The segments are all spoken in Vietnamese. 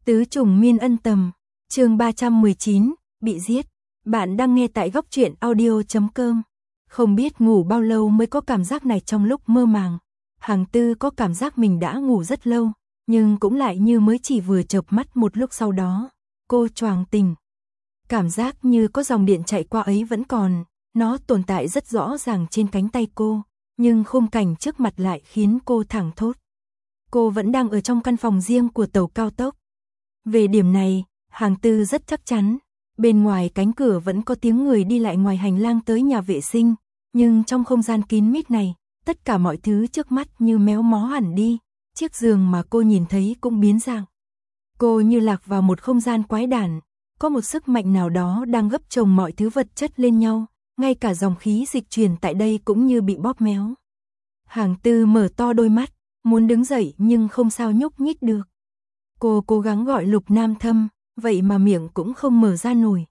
Tứ trùng miên ân tầm, chương 319, bị giết. Bạn đang nghe tại góc truyện audio.com. Không biết ngủ bao lâu mới có cảm giác này trong lúc mơ màng. Hàng Tư có cảm giác mình đã ngủ rất lâu, nhưng cũng lại như mới chỉ vừa chợp mắt một lúc sau đó. Cô choàng tỉnh. Cảm giác như có dòng điện chạy qua ấy vẫn còn, nó tồn tại rất rõ ràng trên cánh tay cô, nhưng khung cảnh trước mặt lại khiến cô thảng thốt. Cô vẫn đang ở trong căn phòng riêng của tàu cao tốc. Về điểm này, Hàng Tư rất chắc chắn. Bên ngoài cánh cửa vẫn có tiếng người đi lại ngoài hành lang tới nhà vệ sinh, nhưng trong không gian kín mít này, tất cả mọi thứ trước mắt như méo mó hẳn đi, chiếc giường mà cô nhìn thấy cũng biến dạng. Cô như lạc vào một không gian quái đản, có một sức mạnh nào đó đang gấp chồng mọi thứ vật chất lên nhau, ngay cả dòng khí dịch truyền tại đây cũng như bị bóp méo. Hàng Tư mở to đôi mắt, muốn đứng dậy nhưng không sao nhúc nhích được. Cô cố gắng gọi Lục Nam Thâm, vậy mà miệng cũng không mở ra nổi.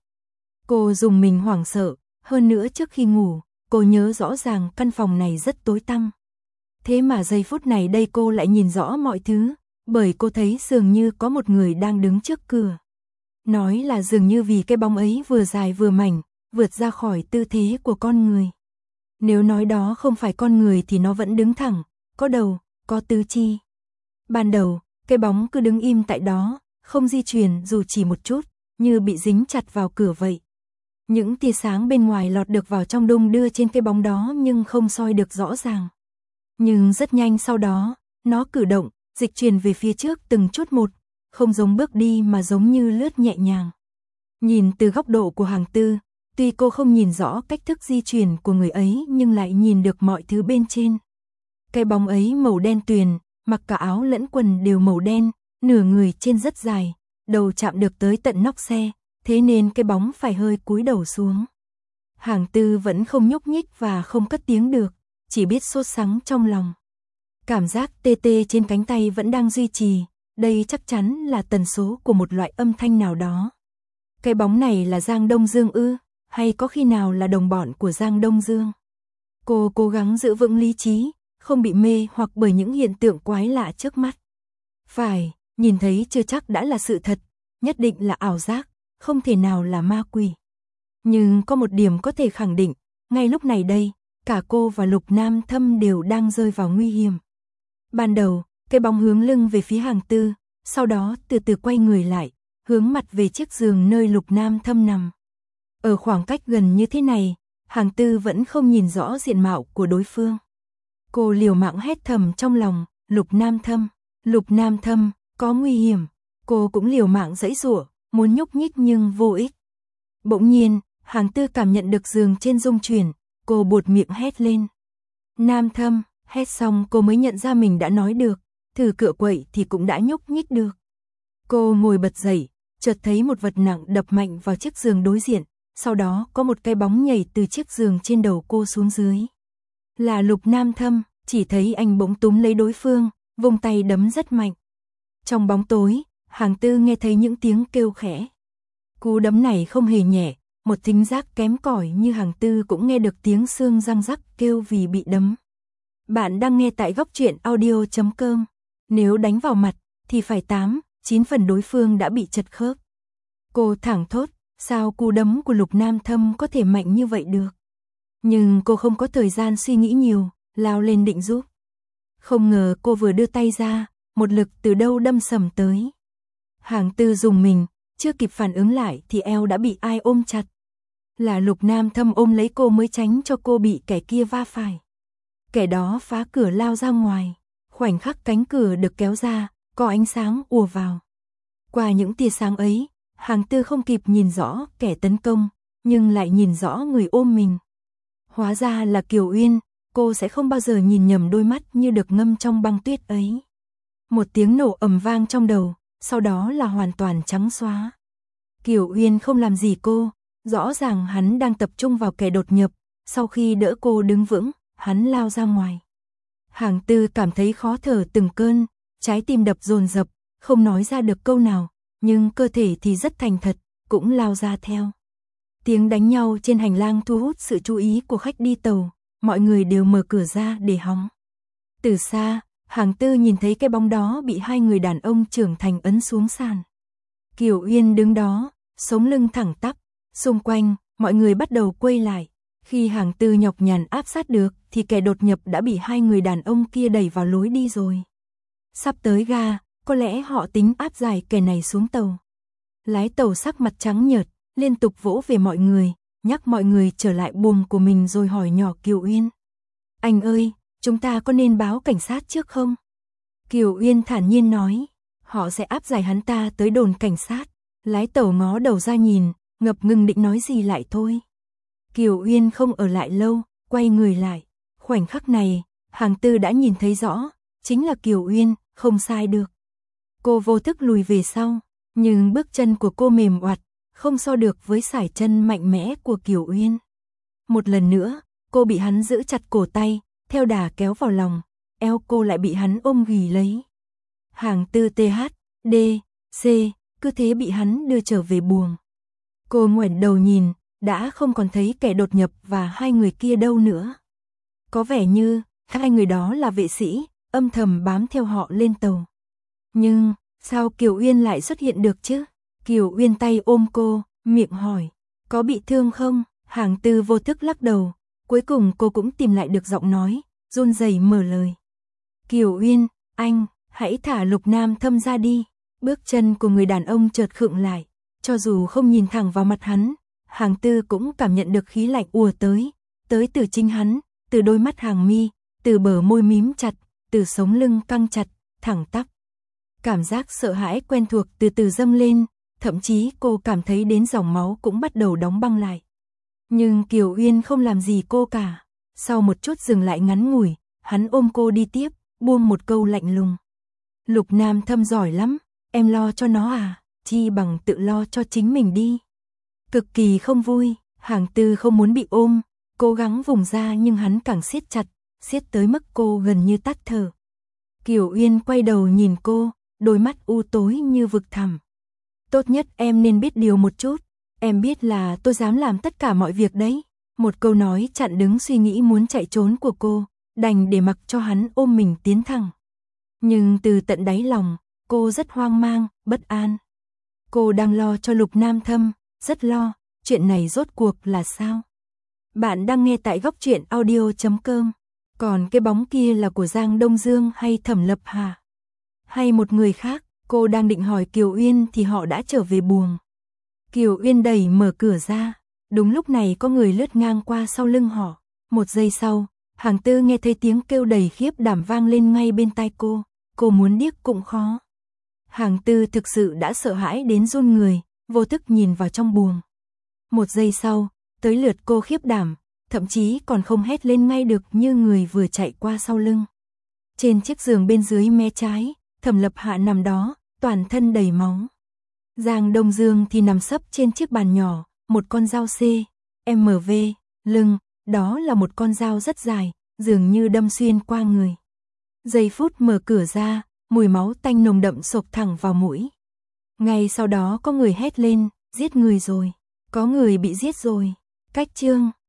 Cô dùng mình hoảng sợ, hơn nữa trước khi ngủ, cô nhớ rõ ràng căn phòng này rất tối tăm. Thế mà giây phút này đây cô lại nhìn rõ mọi thứ, bởi cô thấy dường như có một người đang đứng trước cửa. Nói là dường như vì cái bóng ấy vừa dài vừa mảnh, vượt ra khỏi tư thế của con người. Nếu nói đó không phải con người thì nó vẫn đứng thẳng, có đầu, có tứ chi. Ban đầu, cái bóng cứ đứng im tại đó, không di chuyển dù chỉ một chút, như bị dính chặt vào cửa vậy. Những tia sáng bên ngoài lọt được vào trong đung đưa trên cái bóng đó nhưng không soi được rõ ràng. Nhưng rất nhanh sau đó, nó cử động, dịch chuyển về phía trước từng chút một, không giống bước đi mà giống như lướt nhẹ nhàng. Nhìn từ góc độ của Hàng Tư, tuy cô không nhìn rõ cách thức di chuyển của người ấy nhưng lại nhìn được mọi thứ bên trên. Cái bóng ấy màu đen tuyền, mặc cả áo lẫn quần đều màu đen, nửa người trên rất dài, đầu chạm được tới tận nóc xe, thế nên cái bóng phải hơi cúi đầu xuống. Hàng Tư vẫn không nhúc nhích và không cất tiếng được, chỉ biết sốt sắng trong lòng. Cảm giác tê tê trên cánh tay vẫn đang duy trì, đây chắc chắn là tần số của một loại âm thanh nào đó. Cái bóng này là Giang Đông Dương ư, hay có khi nào là đồng bọn của Giang Đông Dương? Cô cố gắng giữ vững lý trí, không bị mê hoặc bởi những hiện tượng quái lạ trước mắt. Phải, nhìn thấy chưa chắc đã là sự thật, nhất định là ảo giác, không thể nào là ma quỷ. Nhưng có một điểm có thể khẳng định, ngay lúc này đây, cả cô và Lục Nam Thâm đều đang rơi vào nguy hiểm. Ban đầu, cái bóng hướng lưng về phía Hàng Tư, sau đó từ từ quay người lại, hướng mặt về chiếc giường nơi Lục Nam Thâm nằm. Ở khoảng cách gần như thế này, Hàng Tư vẫn không nhìn rõ diện mạo của đối phương. Cô liều mạng hét thầm trong lòng, Lục Nam Thâm, có nguy hiểm. Cô cũng liều mạng giãy giụa, muốn nhúc nhích nhưng vô ích. Bỗng nhiên, Hàng Tư cảm nhận được giường trên rung chuyển, cô buột miệng hét lên. Nam Thâm, hét xong cô mới nhận ra mình đã nói được, thử cựa quậy thì cũng đã nhúc nhích được. Cô ngồi bật dậy, chợt thấy một vật nặng đập mạnh vào chiếc giường đối diện, sau đó có một cái bóng nhảy từ chiếc giường trên đầu cô xuống dưới. Là Lục Nam Thâm, chỉ thấy anh bỗng túm lấy đối phương, vung tay đấm rất mạnh. Trong bóng tối, Hàng Tư nghe thấy những tiếng kêu khẽ. Cú đấm này không hề nhẹ, một thính giác kém cỏi như Hàng Tư cũng nghe được tiếng xương răng rắc kêu vì bị đấm. Bạn đang nghe tại góc truyện audio.com. Nếu đánh vào mặt, thì phải 8-9 phần đối phương đã bị chật khớp. Cô thảng thốt, sao cú đấm của Lục Nam Thâm có thể mạnh như vậy được? Nhưng cô không có thời gian suy nghĩ nhiều, lao lên định giúp. Không ngờ cô vừa đưa tay ra, một lực từ đâu đâm sầm tới. Hàng Tư dùng mình, chưa kịp phản ứng lại thì eo đã bị ai ôm chặt. Là Lục Nam Thâm ôm lấy cô mới tránh cho cô bị kẻ kia va phải. Kẻ đó phá cửa lao ra ngoài, khoảnh khắc cánh cửa được kéo ra, có ánh sáng ùa vào. Qua những tia sáng ấy, Hàng Tư không kịp nhìn rõ kẻ tấn công, nhưng lại nhìn rõ người ôm mình. Hóa ra là Kiều Uyên, cô sẽ không bao giờ nhìn nhầm đôi mắt như được ngâm trong băng tuyết ấy. Một tiếng nổ ầm vang trong đầu, sau đó là hoàn toàn trắng xóa. Kiều Uyên không làm gì cô, rõ ràng hắn đang tập trung vào kẻ đột nhập, sau khi đỡ cô đứng vững, hắn lao ra ngoài. Hàng Tư cảm thấy khó thở từng cơn, trái tim đập dồn dập, không nói ra được câu nào, nhưng cơ thể thì rất thành thật, cũng lao ra theo. Tiếng đánh nhau trên hành lang thu hút sự chú ý của khách đi tàu, mọi người đều mở cửa ra để hóng. Từ xa, Hàng Tư nhìn thấy cái bóng đó bị hai người đàn ông trưởng thành ấn xuống sàn. Kiều Uyên đứng đó, sống lưng thẳng tắp, xung quanh, mọi người bắt đầu quay lại. Khi Hàng Tư nhọc nhằn áp sát được, thì kẻ đột nhập đã bị hai người đàn ông kia đẩy vào lối đi rồi. Sắp tới ga, có lẽ họ tính áp giải kẻ này xuống tàu. Lái tàu sắc mặt trắng nhợt, liên tục vỗ về mọi người, nhắc mọi người trở lại buồng của mình rồi hỏi nhỏ Kiều Uyên. Anh ơi, chúng ta có nên báo cảnh sát trước không? Kiều Uyên thản nhiên nói, họ sẽ áp giải hắn ta tới đồn cảnh sát. Lái tàu ngó đầu ra nhìn, ngập ngừng định nói gì lại thôi. Kiều Uyên không ở lại lâu, quay người lại. Khoảnh khắc này, Hàng Tư đã nhìn thấy rõ, chính là Kiều Uyên, không sai được. Cô vô thức lùi về sau, nhưng bước chân của cô mềm oặt, không so được với sải chân mạnh mẽ của Kiều Uyên. Một lần nữa, cô bị hắn giữ chặt cổ tay, theo đà kéo vào lòng, eo cô lại bị hắn ôm ghì lấy. Hàng Tư THD, C, cứ thế bị hắn đưa trở về buồng. Cô ngoảnh đầu nhìn, đã không còn thấy kẻ đột nhập và hai người kia đâu nữa. Có vẻ như, hai người đó là vệ sĩ, âm thầm bám theo họ lên tàu. Nhưng, sao Kiều Uyên lại xuất hiện được chứ? Kiều Uyên tay ôm cô, miệng hỏi, có bị thương không? Hàng Tư vô thức lắc đầu, cuối cùng cô cũng tìm lại được giọng nói, run rẩy mở lời. Kiều Uyên, anh, hãy thả Lục Nam Thâm ra đi. Bước chân của người đàn ông chợt khựng lại, cho dù không nhìn thẳng vào mặt hắn, Hàng Tư cũng cảm nhận được khí lạnh ùa tới từ chính hắn, từ đôi mắt hàng mi, từ bờ môi mím chặt, từ sống lưng căng chặt, thẳng tắp. Cảm giác sợ hãi quen thuộc từ từ dâng lên, thậm chí cô cảm thấy đến dòng máu cũng bắt đầu đóng băng lại. Nhưng Kiều Uyên không làm gì cô cả. Sau một chút dừng lại ngắn ngủi, hắn ôm cô đi tiếp, buông một câu lạnh lùng. Lục Nam Thâm giỏi lắm, em lo cho nó à, chi bằng tự lo cho chính mình đi. Cực kỳ không vui, Hàng Tư không muốn bị ôm, cố gắng vùng ra nhưng hắn càng siết chặt, siết tới mức cô gần như tắt thở. Kiều Uyên quay đầu nhìn cô, đôi mắt u tối như vực thẳm. Tốt nhất em nên biết điều một chút, em biết là tôi dám làm tất cả mọi việc đấy. Một câu nói chặn đứng suy nghĩ muốn chạy trốn của cô, đành để mặc cho hắn ôm mình tiến thẳng. Nhưng từ tận đáy lòng, cô rất hoang mang, bất an. Cô đang lo cho Lục Nam Thâm, rất lo, chuyện này rốt cuộc là sao? Bạn đang nghe tại góc truyện audio.com. Còn cái bóng kia là của Giang Đông Dương hay Thẩm Lập Hà? Hay một người khác? Cô đang định hỏi Kiều Uyên thì họ đã trở về buồng. Kiều Uyên đẩy mở cửa ra. Đúng lúc này có người lướt ngang qua sau lưng họ. Một giây sau, Hàng Tư nghe thấy tiếng kêu đầy khiếp đảm vang lên ngay bên tai cô. Cô muốn điếc cũng khó. Hàng Tư thực sự đã sợ hãi đến run người, vô thức nhìn vào trong buồng. Một giây sau, tới lượt cô khiếp đảm, thậm chí còn không hét lên ngay được như người vừa chạy qua sau lưng. Trên chiếc giường bên dưới mé trái, Thẩm Lập Hạ nằm đó, toàn thân đầy máu. Giang Đông Dương thì nằm sấp trên chiếc bàn nhỏ, một con dao CMV, lưng, đó là một con dao rất dài, dường như đâm xuyên qua người. Giây phút mở cửa ra, mùi máu tanh nồng đậm xộc thẳng vào mũi. Ngay sau đó có người hét lên, giết người rồi, có người bị giết rồi. Cách chương